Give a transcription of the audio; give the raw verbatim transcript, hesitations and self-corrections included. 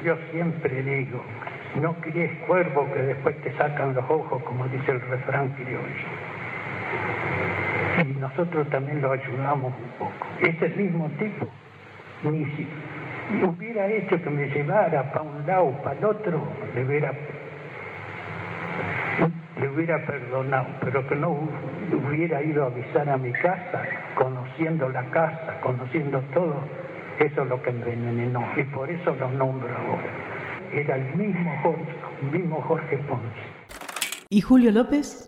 yo siempre digo, no críes cuervo que después te sacan los ojos, como dice el refrán criollo. Y nosotros también lo ayudamos un poco. Ese mismo tipo, ni si hubiera hecho que me llevara para un lado, para el otro, le hubiera, le hubiera perdonado, pero que no hubiera ido a avisar a mi casa, conociendo la casa, conociendo todo, eso es lo que me envenenó, y por eso lo nombro ahora. Era el mismo Jorge, el mismo Jorge Ponce. ¿Y Julio López?